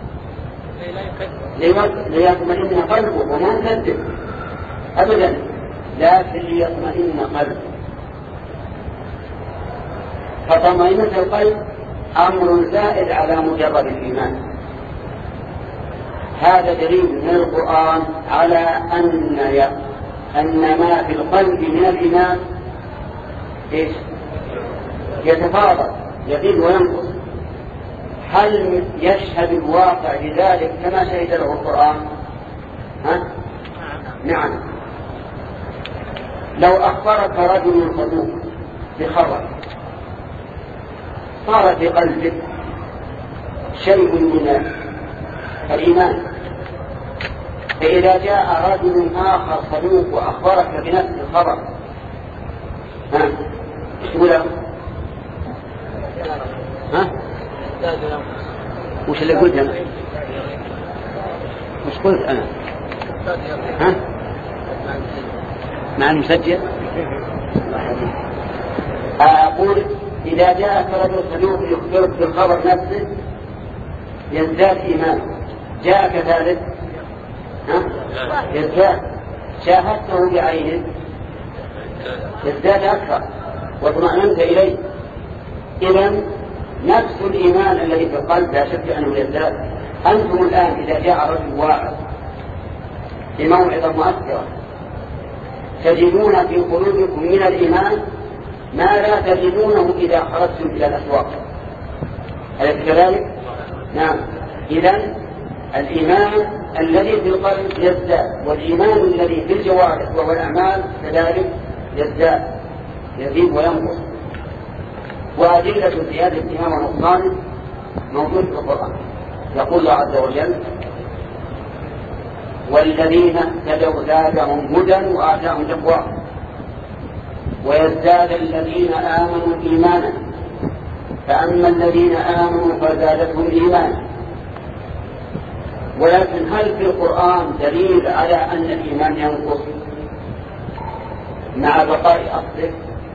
ليطمئن قلبه وما نكذب أبدا، لكن ليطمئن قلبه. فطمئنة القلب أمر زائد على مجرد الإيمان. هذا دليل من القرآن على أن أن ما في القلب من الإيمان إيش؟ يتفاضل يزيد وينقص. هل يشهد الواقع لذلك كما شهد له القرآن؟ ها؟ نعم. لو أخبرك رجل صدوق بخبر صار في قلبك شيء من الإيمان، فإذا جاء رجل آخر صدوق وأخبرك بنفس الخبر ها ايش تقول له؟ ها؟ وش اللي قلت أنا؟ وش قلت أنا؟ ها؟ مع المسجل؟ أقول إذا جاءك رجل صدوق يخبرك بالخبر نفسه يزداد إيمان. جاءك ثالث ها؟ يزداد. شاهدته بعينه يزداد أكثر واطمأننت إليه. إذن نفس الإيمان الذي في القلب لا شك أنه يزداد. أنتم الآن إذا جاء رجل واعظ في موعظة مؤثرة تجدون في قلوبكم من الإيمان ما لا تجدونه إذا خرجتم إلى الأسواق. أليس كذلك؟ نعم. إذن الإيمان الذي في القلب يزداد، والإيمان الذي في الجوارح وهو الأعمال كذلك يزداد يزيد وينقص. وأدلة زيادة الإيمان ونقصان موجود في القرآن. يقول الله عز وجل: والذين اهتدوا زادهم هدى وآتاهم تقواهم ويزداد الذين آمنوا إيمانا فأما الذين آمنوا فزادتهم إيمانا. ولكن هل في القرآن دليل على أن الإيمان ينقص مع بقاء أصله؟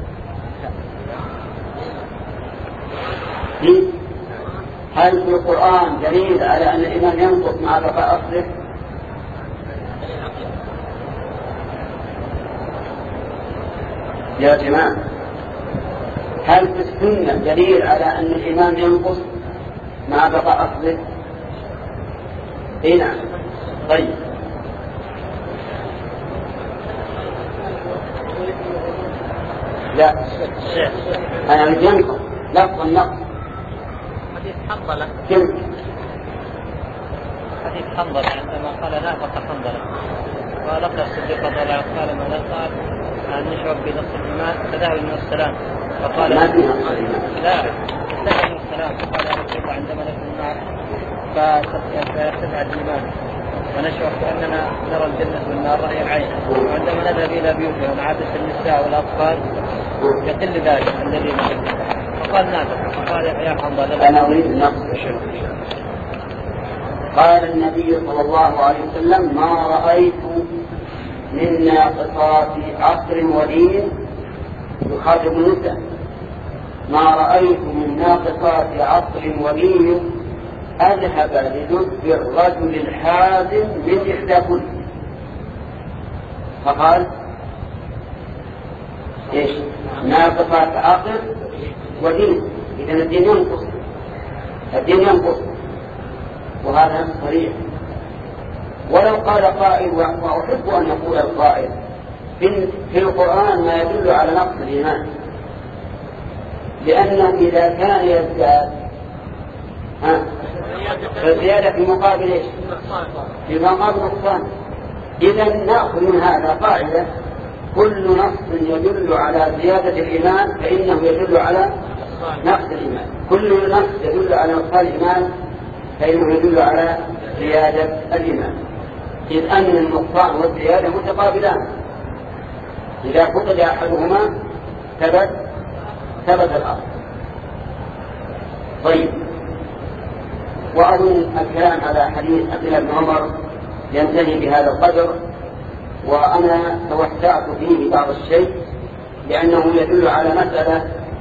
هل في القرآن دليل على أن الإيمان ينقص مع بقاء أصله؟ يا جماعة، هل في السنة دليل على أن الإيمان ينقص مع بقاء أصله؟ إيه نعم. طيب لا أنا أريد ينقص لفظ النقص. حديث حنظلة كم حديث حنظلة عندما قال نافق حنظلة ولقى الصديق رضي الله عنه قال ماذا قال؟ أن نشرب بنص الإيمان فذهب من السلام فقال ما فيها لا ذهب من السلام فقال يا رسول الله عندما نكون النار فيرتفع الإيمان ونشعر كأننا نرى الجنة والنار رأي العين، وعندما نذهب إلى بيوتنا ونعادة النساء والأطفال يقل ذلك عند الإيمان. فقال نافق أنا أريد النقص. قال النبي صلى الله عليه وسلم: ما رأيت من ناقصات عقل ودين، يخاطب النساء: ما رأيت من ناقصات عقل ودين أذهب للب الرجل الحازم من إحداكن. فقال إيش؟ ناقصات عقل ودين، إذن الدين ينقص، الدين ينقص، وهذا صريح. ولو قال قائل، وأحب أن يقول القائل: في القرآن ما يدل على نقص الإيمان، لأنه إذا كان يزداد فالزيادة في مقابل إيش؟ في مقابل نقصان. إذن نأخذ من هذا قاعدة: كل نص يدل على زيادة الإيمان فإنه يدل على نقص الإيمان، كل نص يدل على نقص الإيمان فإنه يدل على زيادة الإيمان، إذ أن النقصان والزيادة متقابلان، إذا فقد أحدهما ثبت ثبت الآخر. طيب، وأظن الكلام على حديث عبد الله بن عمر ينتهي بهذا القدر، وأنا توسعت فيه بعض الشيء لأنه يدل على مسألة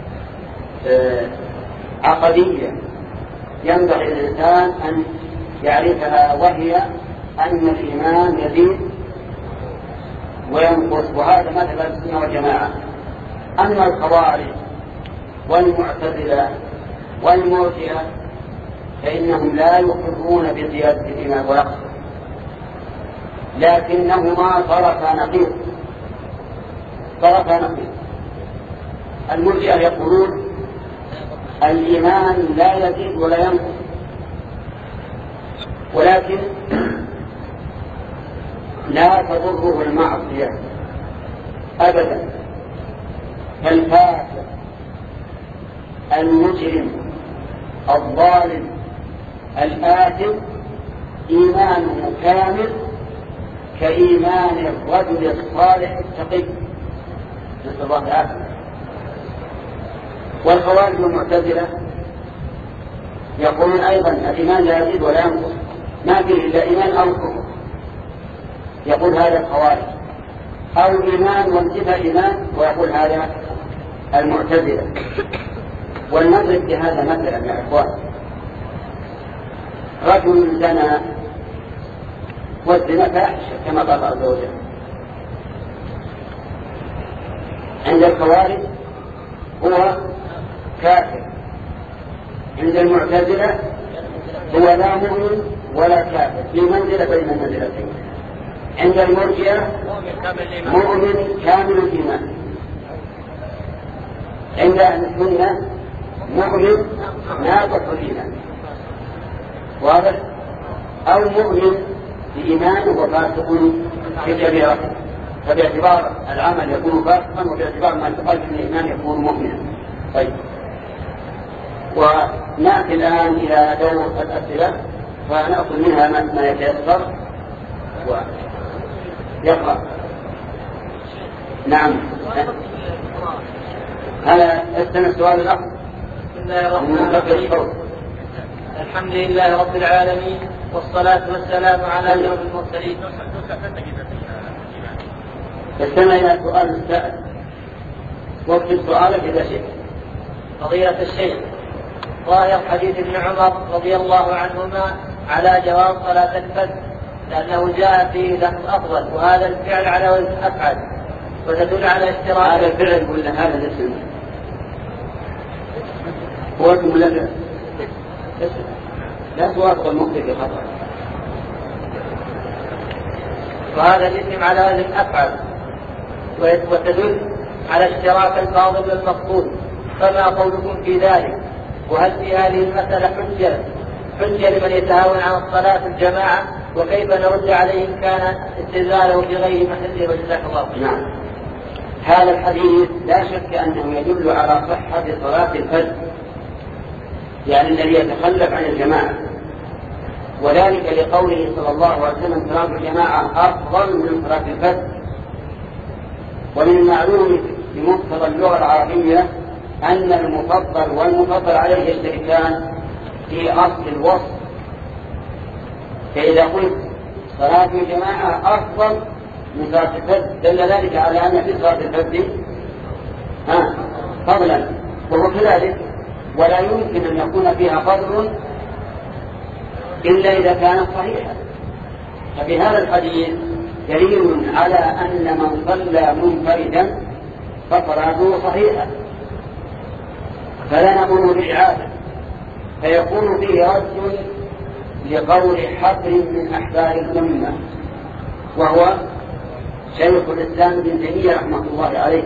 عقدية ينبغي الإنسان أن يعرفها، وهي أن الإيمان يزيد وينقص، وهذا مذهب السنة والجماعة. أما الخوارج والمعتزلة والمرجئة فإنهم لا يقرون بزيادة الإيمان ونقصه، لكنهما طرفا نقيض طرفا نقيض. المرجئة يقولون الإيمان لا يزيد ولا ينقص، ولكن لا تضره المعصية أبدا، فالفاسق المجرم الظالم الآثم إيمانه كامل كإيمان الرجل الصالح التقي، نسأل الله العافية. والخوارج والمعتزلة يقولون أيضا الإيمان لا يزيد ولا ينقص، ما فيه إلا إيمان أو كفر، يقول هذا الخوارج، أو إيمان وانتفى إيمان، ويقول هذا المعتزلة. ولنضرب بهذا مثلا يا إخوان: رجل زنى، والزنا فاحشة كما قال الله عز وجل. عند الخوارج هو كافر، عند المعتزلة هو لا مؤمن ولا كافر، في منزلة بين المنزلتين. عند المرجئة مؤمن كامل الإيمان، عند أهل السنة مؤمن ناقص الإيمان، واضح؟ أو مؤمن بإيمان وفاسق بكبيرته، فباعتبار العمل يكون فاسقا، وباعتبار ما يتقال من الإيمان يكون مؤمنا. طيب، ونأتي الآن إلى دور الأسئلة، فنأخذ منها ما يتيسر ويقرأ. نعم، هذا استمع السؤال الأخر. بسم الله الرحمن الرحيم، الحمد لله رب العالمين، والصلاة والسلام على أشرف المرسلين. استمع إلى سؤال السائل واكتب سؤالك إذا شئت. فضيلة الشيخ، ظاهر حديث ابن عمر رضي الله عنهما على جواز صلاة الفجر، لأنه جاء فيه لفظ أفضل، وهذا الفعل على وزن أفعل، وتدل على اشتراك هذا الفعل ولا هذا الاسم؟ هو اسم ولا لا؟ لا توافق المخطئ في خطأ. وهذا الاسم على وزن أفعل، وتدل على اشتراك الفاضل والمفضول، فما قولكم في ذلك؟ وهل في هذه المسألة حجة حجة لمن يتهاون عن الصلاة في الجماعة؟ وكيف نرد عليه إن كان استدلاله بغير محله؟ وجزاك الله خيرا. نعم، هذا الحديث لا شك أنه يدل على صحة صلاة الفجر، يعني الذي يتخلف عن الجماعة، وذلك لقوله صلى الله عليه وسلم: صلاة الجماعة أفضل من صلاة الفجر. ومن المعلوم بمقتضى اللغة العربية أن المفضل والمفضل عليه يشتركان في أصل الوصف. فإذا قلت صلاة الجماعة أفضل من صلاة الفرد دل ذلك على أن في صلاة الفرد ها فضلا، وهو كذلك، ولا يمكن أن يكون فيها فضل إلا إذا كانت صحيحة. فبهذا الحديث دليل على أن من صلى منفردا فصلاته صحيحة، فلا نقول بالإعادة، فيكون فيه رد لقول حبر من أحبار الأمة وهو شيخ الإسلام ابن تيمية رحمه الله عليه،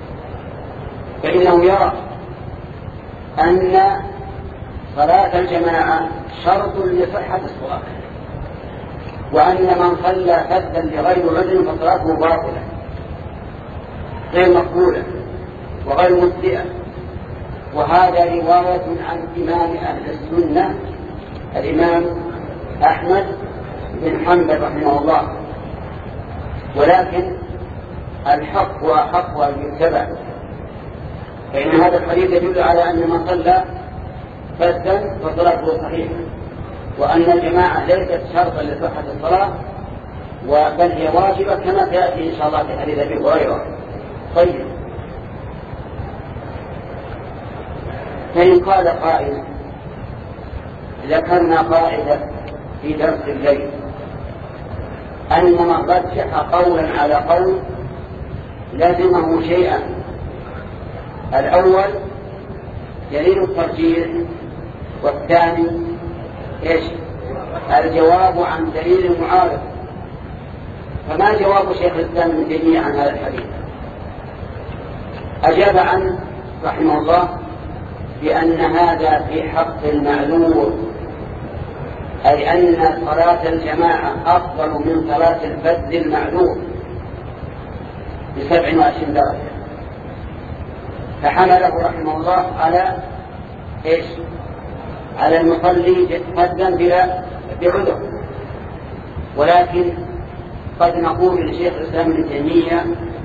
فإنه يرى أن صلاة الجماعة شرط لصحة الصلاة، وأن من صلى فدا لغير عذر فصلاته باطلة غير مقبولة وغير مجزئة. وهذا رواية عن إمام أهل السنة الإمام أحمد بن حنبل رحمه الله، ولكن الحق وأحق أن يتبع، فإن هذا الحديث يدل على أن من صلى فدا فصلاته صحيحة، وأن الجماعة ليست شرطا لصحة الصلاة بل هي واجبة كما تأتي إن شاء الله في حديث أبي هريرة. طيب، فإن قال قائل ذكرنا قاعدة في درس الليل أن من رجح قولا على قول لازمه شيئا. الأول دليل الترجيح، والثاني إيش؟ الجواب عن دليل المعارض. فما جواب شيخ الإسلام ابن تيمية عن هذا الحديث؟ أجاب عنه رحمه الله بأن هذا في حق المعذور، أي أن صلاة الجماعة أفضل من صلاة الفذ المعذور بسبع وعشرين درجة، فحمله رحمه الله على إيش؟ على المصلي فذا بلا بعذر. ولكن قد نقول لشيخ الإسلام ابن تيمية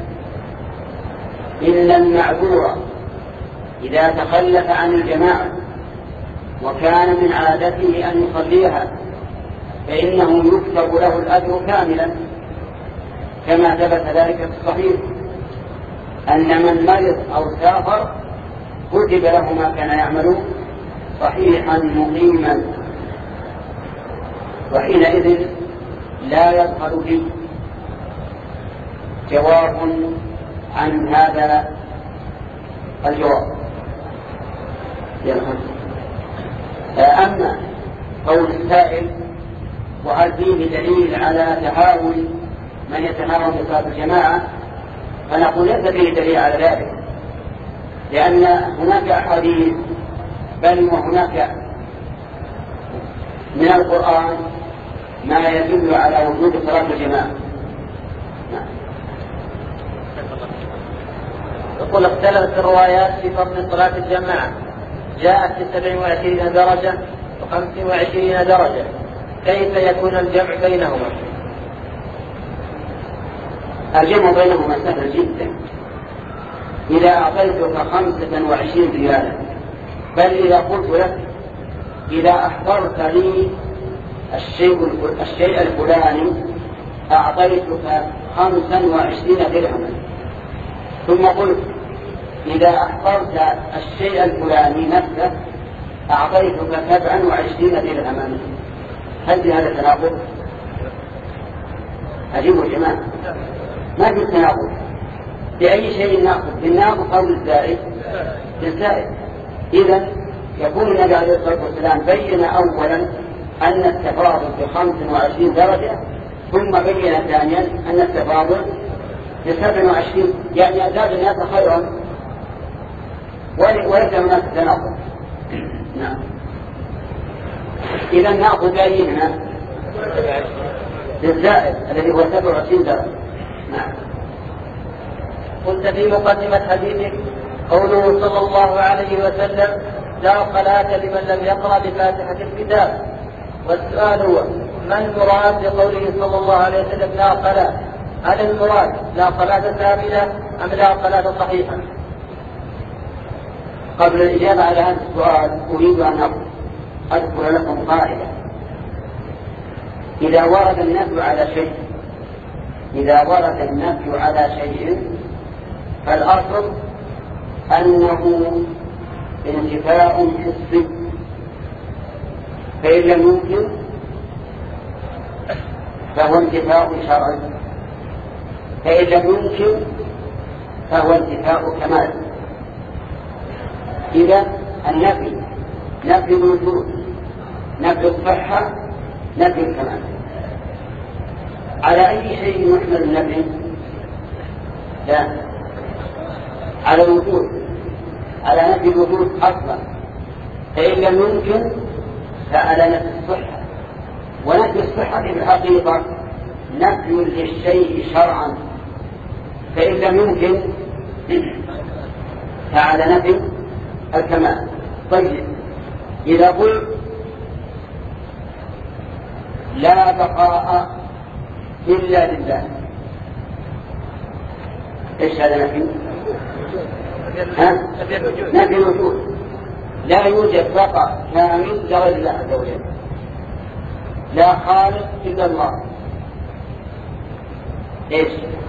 إن المعذور إذا تخلف عن الجماعة وكان من عادته أن يصليها فإنه يكتب له الأجر كاملا، كما ثبت ذلك في الصحيح أن من مرض أو سافر كتب له ما كان يعمل صحيحا مقيما، وحينئذ لا يدخل فيه جواب عن هذا الجواب. أما قول السائل وهل فيه دليل على تهاون من يتهاون بصلاة الجماعة، فنقول ليس فيه دليل على ذلك، لأن هناك أحاديث بل وهناك من القرآن ما يدل على وجود صلاة الجماعة. يقول اختلفت الروايات في فضل صلاة الجماعة، جاءت في سبع وعشرين درجة وخمس وعشرين درجة، كيف يكون الجمع بينهما؟ الجمع بينهما سهل جدا، إذا أعطيتك خمسة وعشرين ريالا، بل إذا قلت لك إذا أحضرت لي الشيء الشيء الفلاني أعطيتك خمسا وعشرين درهما، ثم قلت إذا أحضرت الشيء الفلاني نفسه أعطيتك سبعا وعشرين درهما، هل في هذا تناقض؟ أجيبوا يا جماعة، ما في تناقض. بأي شيء نأخذ؟ بالناقض أو بالزائد؟ بالزائد. إذا يكون النبي عليه الصلاة والسلام بين أولا أن التفاضل بخمس وعشرين درجة، ثم بين ثانيا أن التفاضل بسبع وعشرين، يعني أزاد الناس خيرا وليس هناك تناقض. نعم. إذا نأخذ بأيهما؟ بالزائد الذي هو سبع وعشرين درجة. نعم. قلت في مقدمة حديثك قوله صلى الله عليه وسلم لا صلاة لمن لم يقرأ بفاتحة الكتاب، والسؤال هو ما المراد بقوله صلى الله عليه وسلم لا صلاة؟ هل المراد لا صلاة كاملة أم لا صلاة صحيحة؟ قبل الإجابة على هذا السؤال أريد أن أذكر لكم قاعدة. إذا ورد النفي على شيء إذا ورد النفي على شيء فالأصل أنه انتفاء حسي، فإن لم يمكن فهو انتفاء شرعي، فإن لم يمكن فهو انتفاء كمال. إذا النفي نفي الوجود، نفي الصحة، نفي الكمال. على أي شيء يحمل النفي؟ لا، على الوجود، على نفي الوجود أصلا، فإن لم يمكن فعلى نفي الصحة. ونفي الصحة في الحقيقة نفي للشيء شرعا، فإن لم يمكن فعلى نفي الكمال. طيب، إذا قلت لا بقاء إلا لله، إيش هذا نفي؟ نفي الوجود، لا يوجد بقاء كامل لغير الله عز وجل، لا خالق إلا الله. إيش؟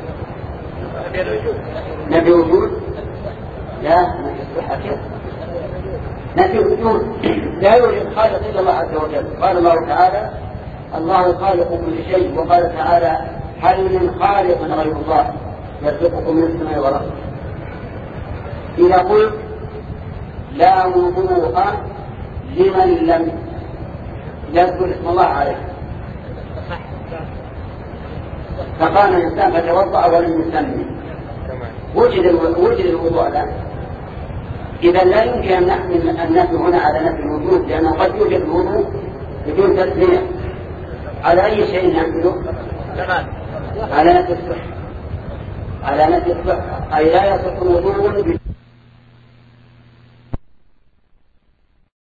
نفي الوجود، لا نفي الصحة كيف؟ نفي الوجود، لا يوجد خالق إلا الله عز وجل. قال الله تعالى الله خالق كل شيء، وقال تعالى هل من خالق غير الله يرزقكم من السماء والأرض. إذا قلت لا وضوء لمن لم يذكر اسم الله عليه، فقام الإنسان فتوضأ ولم يسمي، وجد وجد الوضوء الآن. إذا لا يمكن أن نحمل النفي هنا على نفي الوجود، لأنه قد يوجد الوضوء بدون تسمية. على أي شيء نحمله؟ على نفي الصحة، على نفي الصحة، أي لا يصح الوضوء